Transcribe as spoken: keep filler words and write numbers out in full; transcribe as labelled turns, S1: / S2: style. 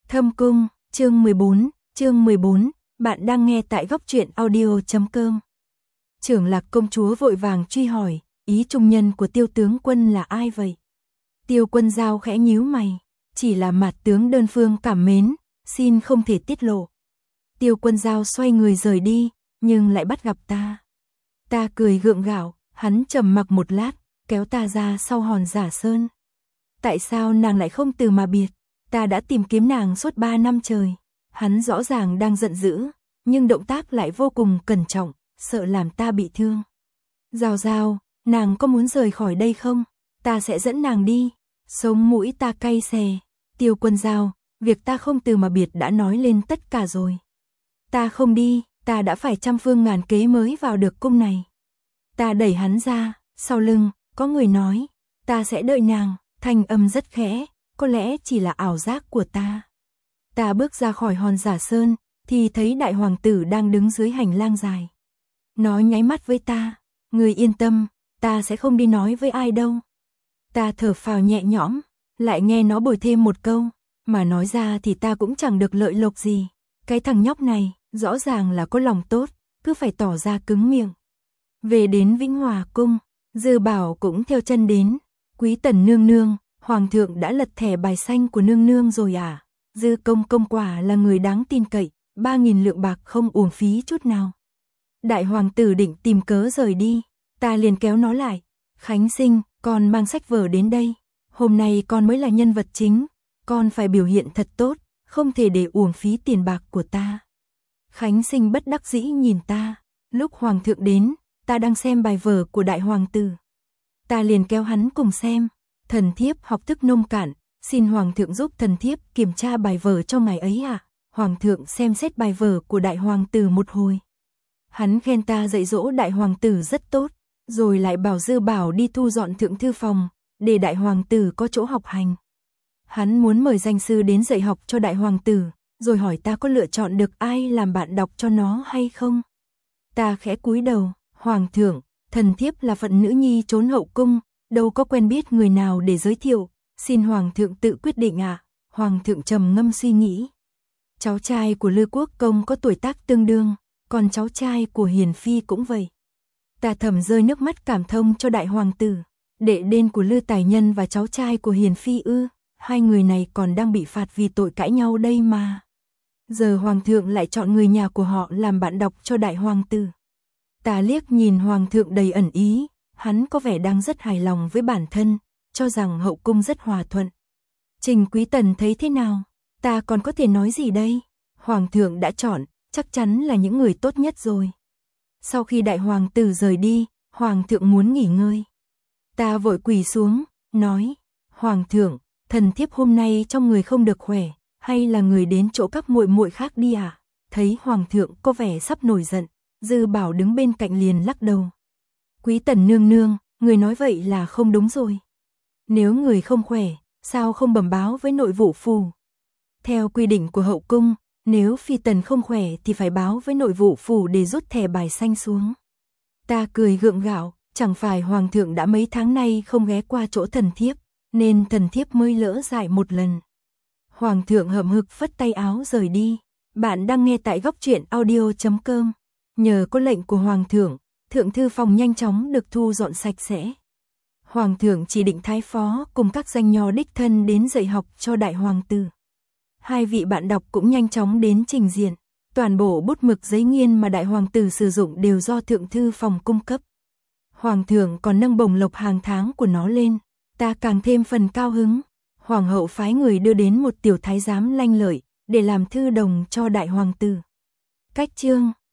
S1: Thâm Cung, chương mười bốn, chương mười bốn, bạn đang nghe tại góc truyện audio chấm com. Trưởng Lạc công chúa vội vàng truy hỏi, ý trung nhân của Tiêu tướng quân là ai vậy? Tiêu Quân Giao khẽ nhíu mày, chỉ là Mạt tướng đơn phương cảm mến, xin không thể tiết lộ. Tiêu Quân Giao xoay người rời đi, nhưng lại bắt gặp ta. Ta cười gượng gạo, hắn trầm mặc một lát, kéo ta ra sau hòn giả sơn. Tại sao nàng lại không từ mà biệt? Ta đã tìm kiếm nàng suốt ba năm trời. Hắn rõ ràng đang giận dữ, nhưng động tác lại vô cùng cẩn trọng, sợ làm ta bị thương. Giao Giao, nàng có muốn rời khỏi đây không? Ta sẽ dẫn nàng đi. Sống mũi ta cay xè. Tiêu Quân Giao, việc ta không từ mà biệt đã nói lên tất cả rồi. Ta không đi, ta đã phải trăm phương ngàn kế mới vào được cung này. Ta đẩy hắn ra, sau lưng, có người nói, ta sẽ đợi nàng, thanh âm rất khẽ, có lẽ chỉ là ảo giác của ta. Ta bước ra khỏi hòn giả sơn, thì thấy đại hoàng tử đang đứng dưới hành lang dài. Nó nháy mắt với ta, người yên tâm, ta sẽ không đi nói với ai đâu. Ta thở phào nhẹ nhõm, lại nghe nó bồi thêm một câu, mà nói ra thì ta cũng chẳng được lợi lộc gì. Cái thằng nhóc này, rõ ràng là có lòng tốt, cứ phải tỏ ra cứng miệng. Về đến Vĩnh Hòa cung, Dư Bảo cũng theo chân đến. Quý tần nương nương, hoàng thượng đã lật thẻ bài xanh của nương nương rồi à? Dư công công quả là người đáng tin cậy, ba nghìn lượng bạc không uổng phí chút nào. Đại hoàng tử định tìm cớ rời đi, ta liền kéo nó lại. Khánh Sinh, con mang sách vở đến đây. Hôm nay con mới là nhân vật chính, con phải biểu hiện thật tốt, không thể để uổng phí tiền bạc của ta. Khánh Sinh bất đắc dĩ nhìn ta, lúc hoàng thượng đến, ta đang xem bài vở của đại hoàng tử. Ta liền kéo hắn cùng xem, thần thiếp học thức nông cạn, xin hoàng thượng giúp thần thiếp kiểm tra bài vở cho ngài ấy ạ. À? Hoàng thượng xem xét bài vở của đại hoàng tử một hồi. Hắn khen ta dạy dỗ đại hoàng tử rất tốt, rồi lại bảo Dư Bảo đi thu dọn thượng thư phòng, để đại hoàng tử có chỗ học hành. Hắn muốn mời danh sư đến dạy học cho đại hoàng tử, rồi hỏi ta có lựa chọn được ai làm bạn đọc cho nó hay không. Ta khẽ cúi đầu, hoàng thượng, thần thiếp là phận nữ nhi trốn hậu cung, đâu có quen biết người nào để giới thiệu, xin hoàng thượng tự quyết định ạ. À? Hoàng thượng trầm ngâm suy nghĩ. Cháu trai của Lư Quốc công có tuổi tác tương đương, còn cháu trai của Hiền Phi cũng vậy. Ta thầm rơi nước mắt cảm thông cho đại hoàng tử. Đệ đên của Lư Tài Nhân và cháu trai của Hiền Phi ư, hai người này còn đang bị phạt vì tội cãi nhau đây mà. Giờ hoàng thượng lại chọn người nhà của họ làm bạn đọc cho đại hoàng tử. Ta liếc nhìn hoàng thượng đầy ẩn ý, hắn có vẻ đang rất hài lòng với bản thân, cho rằng hậu cung rất hòa thuận. Trình Quý Tần thấy thế nào? Ta còn có thể nói gì đây? Hoàng thượng đã chọn, chắc chắn là những người tốt nhất rồi. Sau khi đại hoàng tử rời đi, hoàng thượng muốn nghỉ ngơi. Ta vội quỳ xuống, nói, hoàng thượng, thần thiếp hôm nay trong người không được khỏe, hay là người đến chỗ các muội muội khác đi à? Thấy hoàng thượng có vẻ sắp nổi giận, Dư Bảo đứng bên cạnh liền lắc đầu. Quý tần nương nương, người nói vậy là không đúng rồi. Nếu người không khỏe, sao không bẩm báo với nội vụ phủ? Theo quy định của hậu cung, nếu phi tần không khỏe thì phải báo với nội vụ phủ để rút thẻ bài xanh xuống. Ta cười gượng gạo, chẳng phải hoàng thượng đã mấy tháng nay không ghé qua chỗ thần thiếp, nên thần thiếp mới lỡ dại một lần. Hoàng thượng hậm hực phất tay áo rời đi. Bạn đang nghe tại góc truyện audio chấm com. Nhờ có lệnh của hoàng thượng, thượng thư phòng nhanh chóng được thu dọn sạch sẽ. Hoàng thượng chỉ định thái phó cùng các danh nho đích thân đến dạy học cho đại hoàng tử. Hai vị bạn đọc cũng nhanh chóng đến trình diện. Toàn bộ bút mực giấy nghiên mà đại hoàng tử sử dụng đều do thượng thư phòng cung cấp. Hoàng thượng còn nâng bổng lộc hàng tháng của nó lên. Ta càng thêm phần cao hứng. Hoàng hậu phái người đưa đến một tiểu thái giám lanh lợi để làm thư đồng cho đại hoàng tử. Cách chương